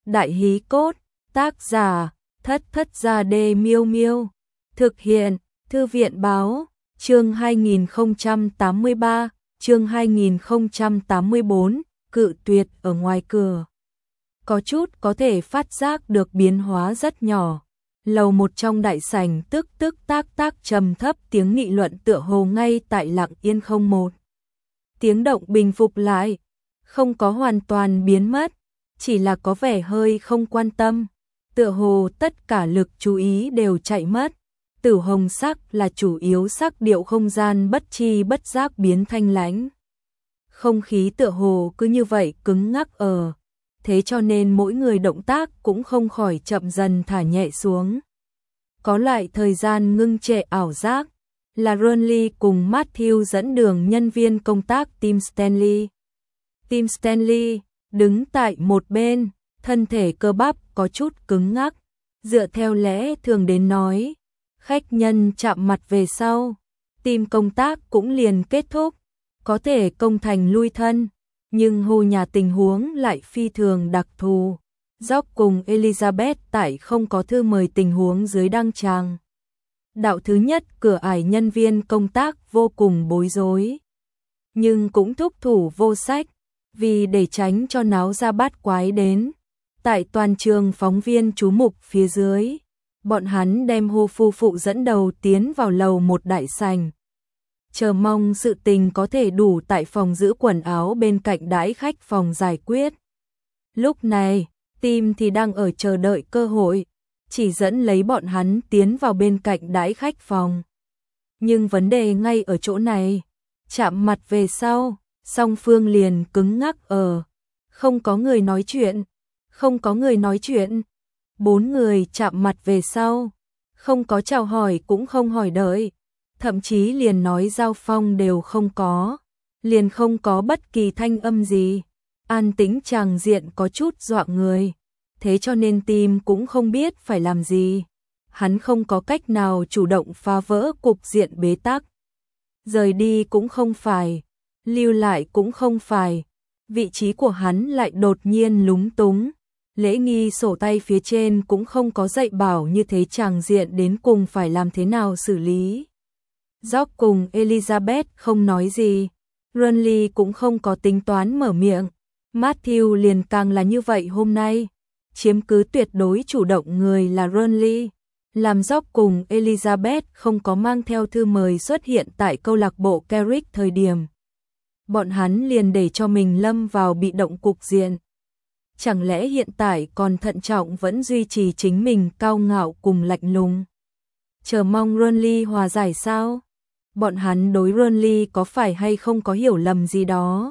Đại hí cốt, tác giả, Thất Thất Gia Đê Miêu Miêu. Thực hiện, Thư viện báo, chương 2083, chương 2084, cự tuyệt ở ngoài cửa. Có chút có thể phát giác được biến hóa rất nhỏ. Lầu một trong đại sảnh tức tác trầm thấp tiếng nghị luận tựa hồ ngay tại lặng yên không một. Tiếng động bình phục lại, không có hoàn toàn biến mất, chỉ là có vẻ hơi không quan tâm, tựa hồ tất cả lực chú ý đều chạy mất. Tử hồng sắc là chủ yếu sắc điệu, không gian bất chi bất giác biến thanh lãnh. Không khí tựa hồ cứ như vậy cứng ngắc thế cho nên mỗi người động tác cũng không khỏi chậm dần thả nhẹ xuống. Có loại thời gian ngưng trệ ảo giác, là Ronly cùng Matthew dẫn đường nhân viên công tác Tim Stanley. Tim Stanley đứng tại một bên, thân thể cơ bắp có chút cứng ngắc, dựa theo lẽ thường đến nói, khách nhân chạm mặt về sau, Tim công tác cũng liền kết thúc, có thể công thành lui thân, nhưng hồ nhà tình huống lại phi thường đặc thù. Jock cùng Elizabeth tại không có thư mời tình huống dưới đăng tràng. Đạo thứ nhất cửa ải nhân viên công tác vô cùng bối rối, nhưng cũng thúc thủ vô sách, vì để tránh cho náo ra bát quái đến. Tại toàn trường phóng viên chú mục phía dưới, bọn hắn đem Hồ phu phụ dẫn đầu tiến vào lầu một đại sảnh, chờ mong sự tình có thể đủ tại phòng giữ quần áo bên cạnh đãi khách phòng giải quyết. Lúc này, Tim thì đang ở chờ đợi cơ hội, chỉ dẫn lấy bọn hắn tiến vào bên cạnh đãi khách phòng. Nhưng vấn đề ngay ở chỗ này, chạm mặt về sau, song phương liền cứng ngắc không có người nói chuyện, không có người nói chuyện. 4 người chạm mặt về sau, không có chào hỏi cũng không hỏi đợi, thậm chí liền nói giao phong đều không có, liền không có bất kỳ thanh âm gì. An tĩnh tràng diện có chút dọa người, thế cho nên Tim cũng không biết phải làm gì. Hắn không có cách nào chủ động phá vỡ cục diện bế tắc. Rời đi cũng không phải, lưu lại cũng không phải, vị trí của hắn lại đột nhiên lúng túng. Lễ nghi sổ tay phía trên cũng không có dạy bảo như thế tràng diện đến cùng phải làm thế nào xử lý. Jock cùng Elizabeth không nói gì, Ronly cũng không có tính toán mở miệng. Matthew liền càng là như vậy hôm nay, chiếm cứ tuyệt đối chủ động người là Ronly, làm Jock cùng Elizabeth không có mang theo thư mời xuất hiện tại câu lạc bộ Carrick thời điểm. Bọn hắn liền để cho mình lâm vào bị động cục diện. Chẳng lẽ hiện tại còn thận trọng vẫn duy trì chính mình cao ngạo cùng lạnh lùng, chờ mong Ronly hòa giải sao? Bọn hắn đối Ronly có phải hay không có hiểu lầm gì đó?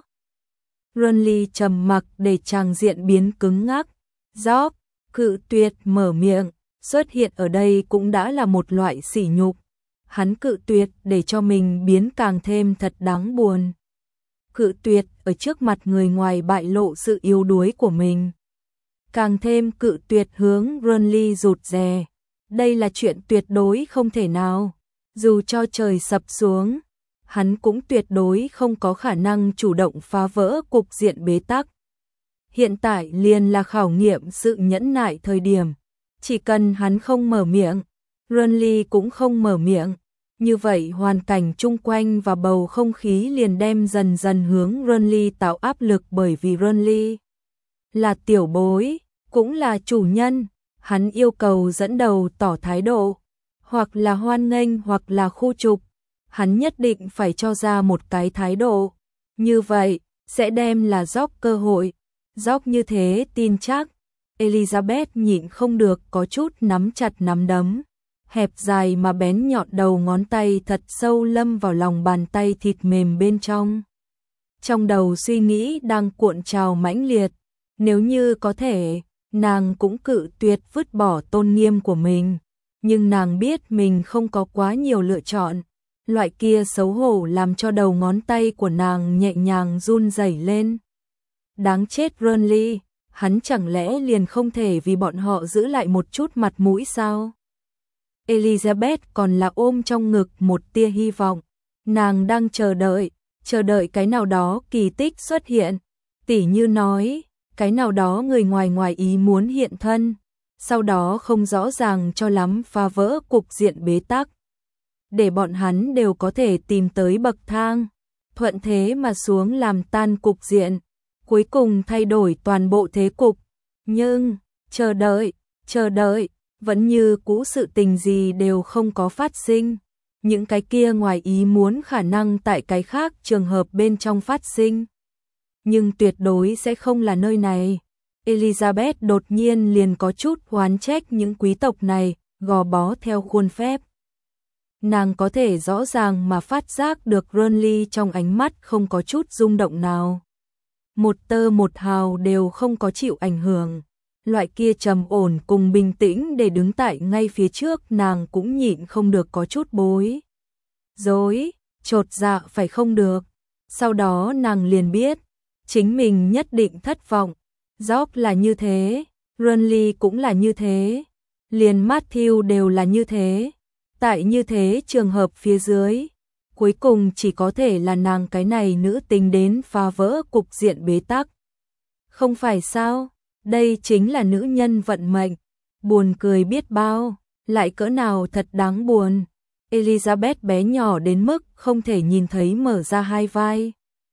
Ronly trầm mặc để tràng diện biến cứng ngắc. Jock cự tuyệt mở miệng, xuất hiện ở đây cũng đã là một loại sỉ nhục. Hắn cự tuyệt để cho mình biến càng thêm thật đáng buồn. Cự tuyệt ở trước mặt người ngoài bại lộ sự yếu đuối của mình. Càng thêm cự tuyệt hướng Ronly rụt rè. Đây là chuyện tuyệt đối không thể nào. Dù cho trời sập xuống, hắn cũng tuyệt đối không có khả năng chủ động phá vỡ cục diện bế tắc. Hiện tại liền là khảo nghiệm sự nhẫn nại thời điểm. Chỉ cần hắn không mở miệng, Ronly cũng không mở miệng. Như vậy hoàn cảnh chung quanh và bầu không khí liền đem dần dần hướng Ronly tạo áp lực, bởi vì Ronly là tiểu bối, cũng là chủ nhân. Hắn yêu cầu dẫn đầu tỏ thái độ, hoặc là hoan nghênh hoặc là khu trục. Hắn nhất định phải cho ra một cái thái độ. Như vậy, sẽ đem là Jock cơ hội. Jock như thế tin chắc. Elizabeth nhịn không được có chút nắm chặt nắm đấm. Hẹp dài mà bén nhọn đầu ngón tay thật sâu lâm vào lòng bàn tay thịt mềm bên trong. Trong đầu suy nghĩ đang cuộn trào mãnh liệt. Nếu như có thể, nàng cũng cự tuyệt vứt bỏ tôn nghiêm của mình. Nhưng nàng biết mình không có quá nhiều lựa chọn. Loại kia xấu hổ làm cho đầu ngón tay của nàng nhẹ nhàng run rẩy lên. Đáng chết Ronly, hắn chẳng lẽ liền không thể vì bọn họ giữ lại một chút mặt mũi sao? Elizabeth còn là ôm trong ngực một tia hy vọng. Nàng đang chờ đợi cái nào đó kỳ tích xuất hiện. Tỉ như nói, cái nào đó người ngoài ý muốn hiện thân, sau đó không rõ ràng cho lắm phá vỡ cục diện bế tắc. Để bọn hắn đều có thể tìm tới bậc thang, thuận thế mà xuống làm tan cục diện, cuối cùng thay đổi toàn bộ thế cục. Nhưng, chờ đợi, vẫn như cũ sự tình gì đều không có phát sinh. Những cái kia ngoài ý muốn khả năng tại cái khác trường hợp bên trong phát sinh. Nhưng tuyệt đối sẽ không là nơi này. Elizabeth đột nhiên liền có chút oán trách những quý tộc này, gò bó theo khuôn phép. Nàng có thể rõ ràng mà phát giác được Renly trong ánh mắt không có chút rung động nào. Một tơ một hào đều không có chịu ảnh hưởng. Loại kia trầm ổn cùng bình tĩnh để đứng tại ngay phía trước nàng cũng nhịn không được có chút bối rối, chột dạ phải không được. Sau đó nàng liền biết, chính mình nhất định thất vọng. Job là như thế, Renly cũng là như thế, liền Matthew đều là như thế. Tại như thế trường hợp phía dưới, cuối cùng chỉ có thể là nàng cái này nữ tính đến phá vỡ cục diện bế tắc. Không phải sao? Đây chính là nữ nhân vận mệnh. Buồn cười biết bao, lại cỡ nào thật đáng buồn. Elizabeth bé nhỏ đến mức không thể nhìn thấy mở ra hai vai.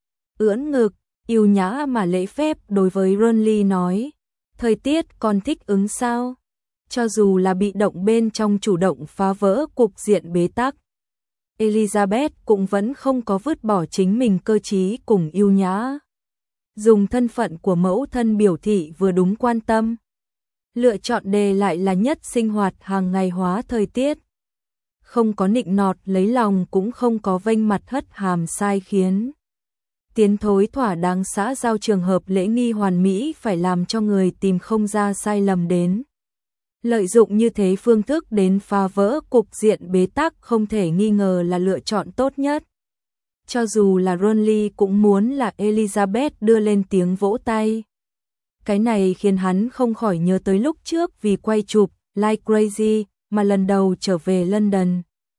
Ưỡn ngực, yêu nhã mà lễ phép đối với Renly nói. Thời tiết còn thích ứng sao? Cho dù là bị động bên trong chủ động phá vỡ cục diện bế tắc. Elizabeth cũng vẫn không có vứt bỏ chính mình cơ trí cùng yêu nhã. Dùng thân phận của mẫu thân biểu thị vừa đúng quan tâm. Lựa chọn đề lại là nhất sinh hoạt hàng ngày hóa thời tiết. Không có nịnh nọt lấy lòng cũng không có vênh mặt hất hàm sai khiến. Tiến thối thỏa đáng xã giao trường hợp lễ nghi hoàn mỹ phải làm cho người tìm không ra sai lầm đến. Lợi dụng như thế phương thức đến phá vỡ cục diện bế tắc không thể nghi ngờ là lựa chọn tốt nhất. Cho dù là Renly cũng muốn là Elizabeth đưa lên tiếng vỗ tay. Cái này khiến hắn không khỏi nhớ tới lúc trước vì quay chụp Like Crazy mà lần đầu trở về London.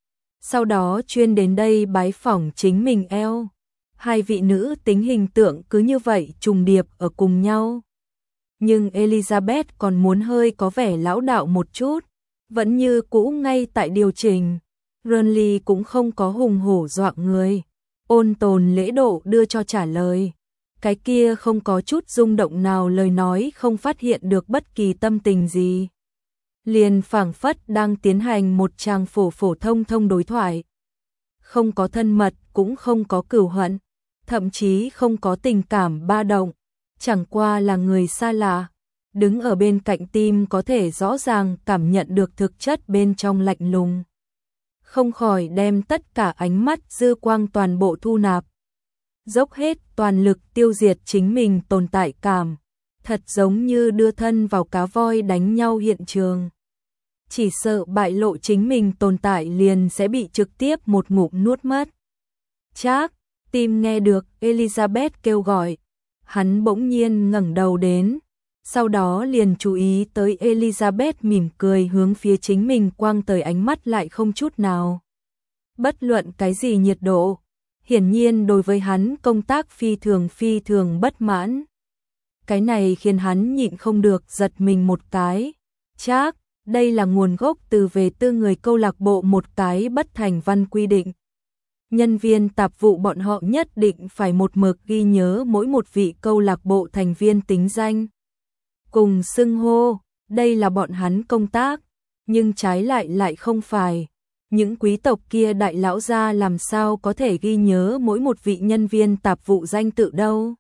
Sau đó chuyên đến đây bái phỏng chính mình eo. Hai vị nữ tính hình tượng cứ như vậy trùng điệp ở cùng nhau. Nhưng Elizabeth còn muốn hơi có vẻ lão đạo một chút, vẫn như cũ ngay tại điều chỉnh. Renly cũng không có hùng hổ dọa người, ôn tồn lễ độ đưa cho trả lời. Cái kia không có chút rung động nào lời nói không phát hiện được bất kỳ tâm tình gì. Liền phảng phất đang tiến hành một tràng phổ thông đối thoại. Không có thân mật cũng không có cửu hận, thậm chí không có tình cảm ba động. Chẳng qua là người xa lạ, đứng ở bên cạnh tim có thể rõ ràng cảm nhận được thực chất bên trong lạnh lùng. Không khỏi đem tất cả ánh mắt dư quang toàn bộ thu nạp. Dốc hết toàn lực tiêu diệt chính mình tồn tại cảm, thật giống như đưa thân vào cá voi đánh nhau hiện trường. Chỉ sợ bại lộ chính mình tồn tại liền sẽ bị trực tiếp một ngụm nuốt mất. Trác, tim nghe được Elizabeth kêu gọi. Hắn bỗng nhiên ngẩng đầu đến, sau đó liền chú ý tới Elizabeth mỉm cười hướng phía chính mình quang tới ánh mắt lại không chút nào. Bất luận cái gì nhiệt độ, hiển nhiên đối với hắn công tác phi thường bất mãn. Cái này khiến hắn nhịn không được giật mình một cái. Trác, đây là nguồn gốc từ về tư người câu lạc bộ một cái bất thành văn quy định. Nhân viên tạp vụ bọn họ nhất định phải một mực ghi nhớ mỗi một vị câu lạc bộ thành viên tính danh. Cùng xưng hô, đây là bọn hắn công tác, nhưng trái lại không phải. Những quý tộc kia đại lão gia làm sao có thể ghi nhớ mỗi một vị nhân viên tạp vụ danh tự đâu.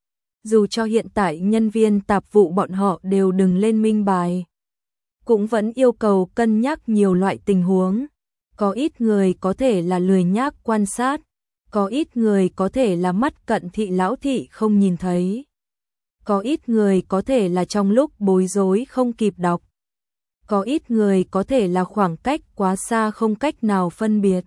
Dù cho hiện tại nhân viên tạp vụ bọn họ đều đừng lên minh bài, cũng vẫn yêu cầu cân nhắc nhiều loại tình huống. Có ít người có thể là lười nhác quan sát, có ít người có thể là mắt cận thị lão thị không nhìn thấy. Có ít người có thể là trong lúc bối rối không kịp đọc. Có ít người có thể là khoảng cách quá xa không cách nào phân biệt.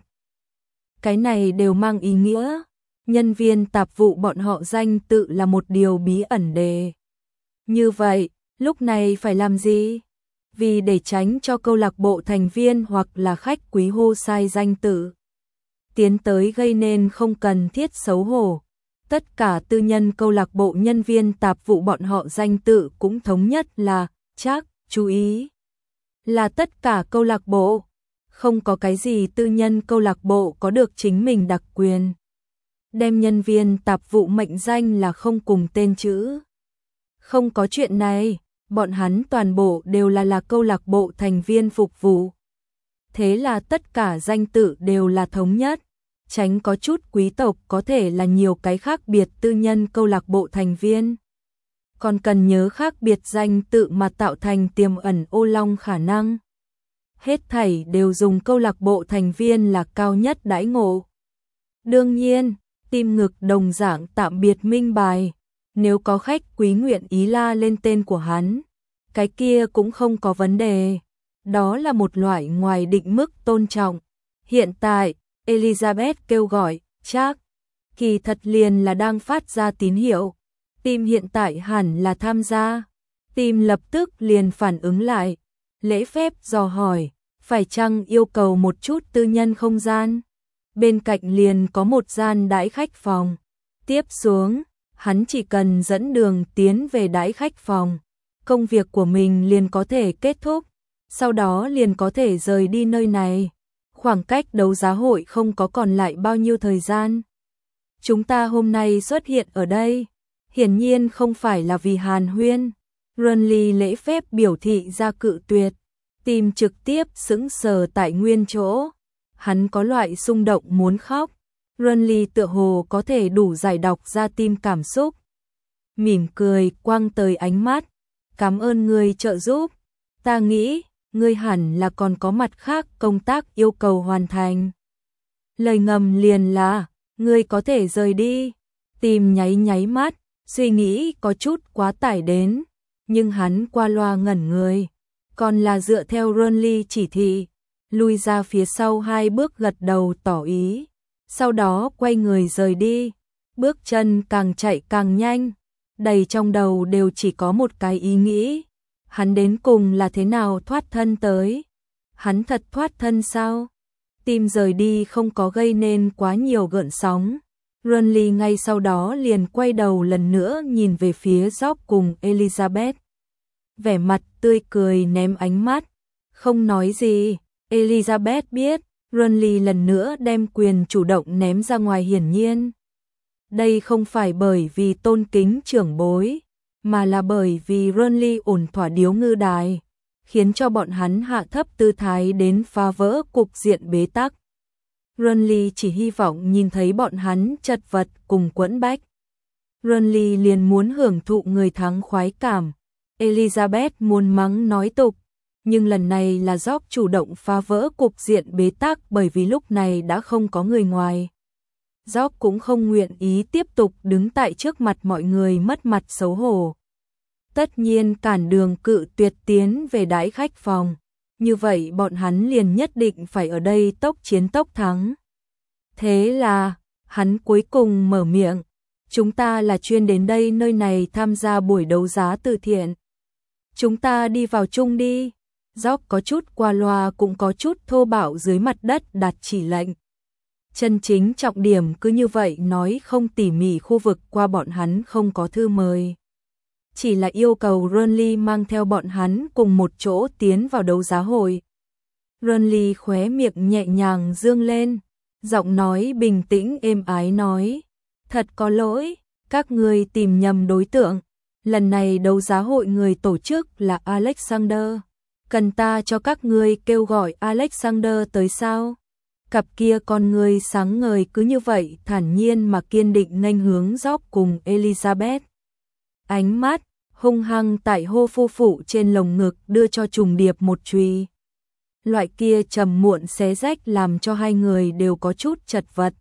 Cái này đều mang ý nghĩa, nhân viên tạp vụ bọn họ danh tự là một điều bí ẩn đề. Như vậy, lúc này phải làm gì? Vì để tránh cho câu lạc bộ thành viên hoặc là khách quý hô sai danh tự, tiến tới gây nên không cần thiết xấu hổ, Tất cả tư nhân câu lạc bộ nhân viên tạp vụ bọn họ danh tự cũng thống nhất là Trác, chú ý. Là tất cả câu lạc bộ, không có cái gì tư nhân câu lạc bộ có được chính mình đặc quyền. Đem nhân viên tạp vụ mệnh danh là không cùng tên chữ. Không có chuyện này, bọn hắn toàn bộ đều là câu lạc bộ thành viên phục vụ. Thế là tất cả danh tự đều là thống nhất, tránh có chút quý tộc có thể là nhiều cái khác biệt tư nhân câu lạc bộ thành viên. Còn cần nhớ khác biệt danh tự mà tạo thành tiềm ẩn ô long khả năng. Hết thảy đều dùng câu lạc bộ thành viên là cao nhất đãi ngộ. Đương nhiên, tim ngực đồng dạng tạm biệt minh bài, nếu có khách quý nguyện ý la lên tên của hắn, cái kia cũng không có vấn đề. Đó là một loại ngoài định mức tôn trọng. Hiện tại, Elizabeth kêu gọi, Trác, kỳ thật liền là đang phát ra tín hiệu. Tim hiện tại hẳn là tham gia. Tim lập tức liền phản ứng lại, lễ phép dò hỏi, phải chăng yêu cầu một chút tư nhân không gian? Bên cạnh liền có một gian đãi khách phòng. Tiếp xuống, hắn chỉ cần dẫn đường tiến về đãi khách phòng. Công việc của mình liền có thể kết thúc, sau đó liền có thể rời đi nơi này. Khoảng cách đấu giá hội không có còn lại bao nhiêu thời gian. Chúng ta hôm nay xuất hiện ở đây, hiển nhiên không phải là vì hàn huyên. Runley lễ phép biểu thị ra cự tuyệt, Tim trực tiếp sững sờ tại nguyên chỗ. Hắn có loại xung động muốn khóc. Runley tựa hồ có thể đủ giải đọc ra Tim cảm xúc. Mỉm cười quăng tới ánh mắt. Cảm ơn ngươi trợ giúp. Ta nghĩ, ngươi hẳn là còn có mặt khác công tác yêu cầu hoàn thành. Lời ngầm liền là, ngươi có thể rời đi. Tim nháy nháy mắt, suy nghĩ có chút quá tải đến. Nhưng hắn qua loa ngẩn người. Còn là dựa theo Runley chỉ thị, lui ra phía sau 2 bước gật đầu tỏ ý. Sau đó quay người rời đi. Bước chân càng chạy càng nhanh. Đầy trong đầu đều chỉ có một cái ý nghĩ. Hắn đến cùng là thế nào thoát thân tới? Hắn thật thoát thân sao? Tim rời đi không có gây nên quá nhiều gợn sóng. Runley ngay sau đó liền quay đầu lần nữa nhìn về phía Job cùng Elizabeth. Vẻ mặt tươi cười ném ánh mắt. Không nói gì. Elizabeth biết, Runley lần nữa đem quyền chủ động ném ra ngoài hiển nhiên. Đây không phải bởi vì tôn kính trưởng bối, mà là bởi vì Runley ổn thỏa điếu ngư đài, khiến cho bọn hắn hạ thấp tư thái đến phá vỡ cục diện bế tắc. Runley chỉ hy vọng nhìn thấy bọn hắn chật vật cùng quẫn bách. Runley liền muốn hưởng thụ người thắng khoái cảm. Elizabeth muốn mắng nói tục, nhưng lần này là Job chủ động phá vỡ cục diện bế tắc bởi vì lúc này đã không có người ngoài. Job cũng không nguyện ý tiếp tục đứng tại trước mặt mọi người mất mặt xấu hổ. Tất nhiên cản đường cự tuyệt tiến về đãi khách phòng. Như vậy bọn hắn liền nhất định phải ở đây tốc chiến tốc thắng. Thế là, hắn cuối cùng mở miệng. Chúng ta là chuyên đến đây nơi này tham gia buổi đấu giá từ thiện. Chúng ta đi vào chung đi. Job có chút qua loa cũng có chút thô bạo dưới mặt đất đặt chỉ lệnh. Chân chính trọng điểm cứ như vậy nói không tỉ mỉ khu vực qua bọn hắn không có thư mời. Chỉ là yêu cầu Runley mang theo bọn hắn cùng một chỗ tiến vào đấu giá hội. Runley khóe miệng nhẹ nhàng dương lên, giọng nói bình tĩnh êm ái nói. Thật có lỗi, các ngươi tìm nhầm đối tượng. Lần này đấu giá hội người tổ chức là Alexander. Cần ta cho các ngươi kêu gọi Alexander tới sao? Cặp kia con người sáng ngời cứ như vậy thản nhiên mà kiên định nghênh hướng Job cùng Elizabeth. Ánh mắt hung hăng tại hô phu phụ trên lồng ngực đưa cho trùng điệp một chùy. Loại kia trầm muộn xé rách làm cho hai người đều có chút chật vật.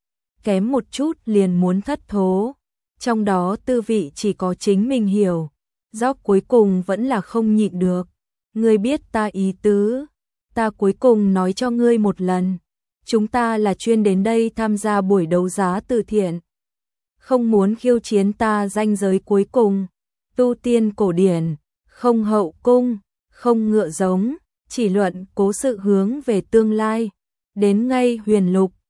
Kém một chút liền muốn thất thố. Trong đó tư vị chỉ có chính mình hiểu. Job cuối cùng vẫn là không nhịn được. Ngươi biết ta ý tứ. Ta cuối cùng nói cho ngươi một lần. Chúng ta là chuyên đến đây tham gia buổi đấu giá từ thiện. Không muốn khiêu chiến ta ranh giới cuối cùng. Tu tiên cổ điển, không hậu cung, không ngựa giống, chỉ luận cố sự hướng về tương lai. Đến ngay huyền lục,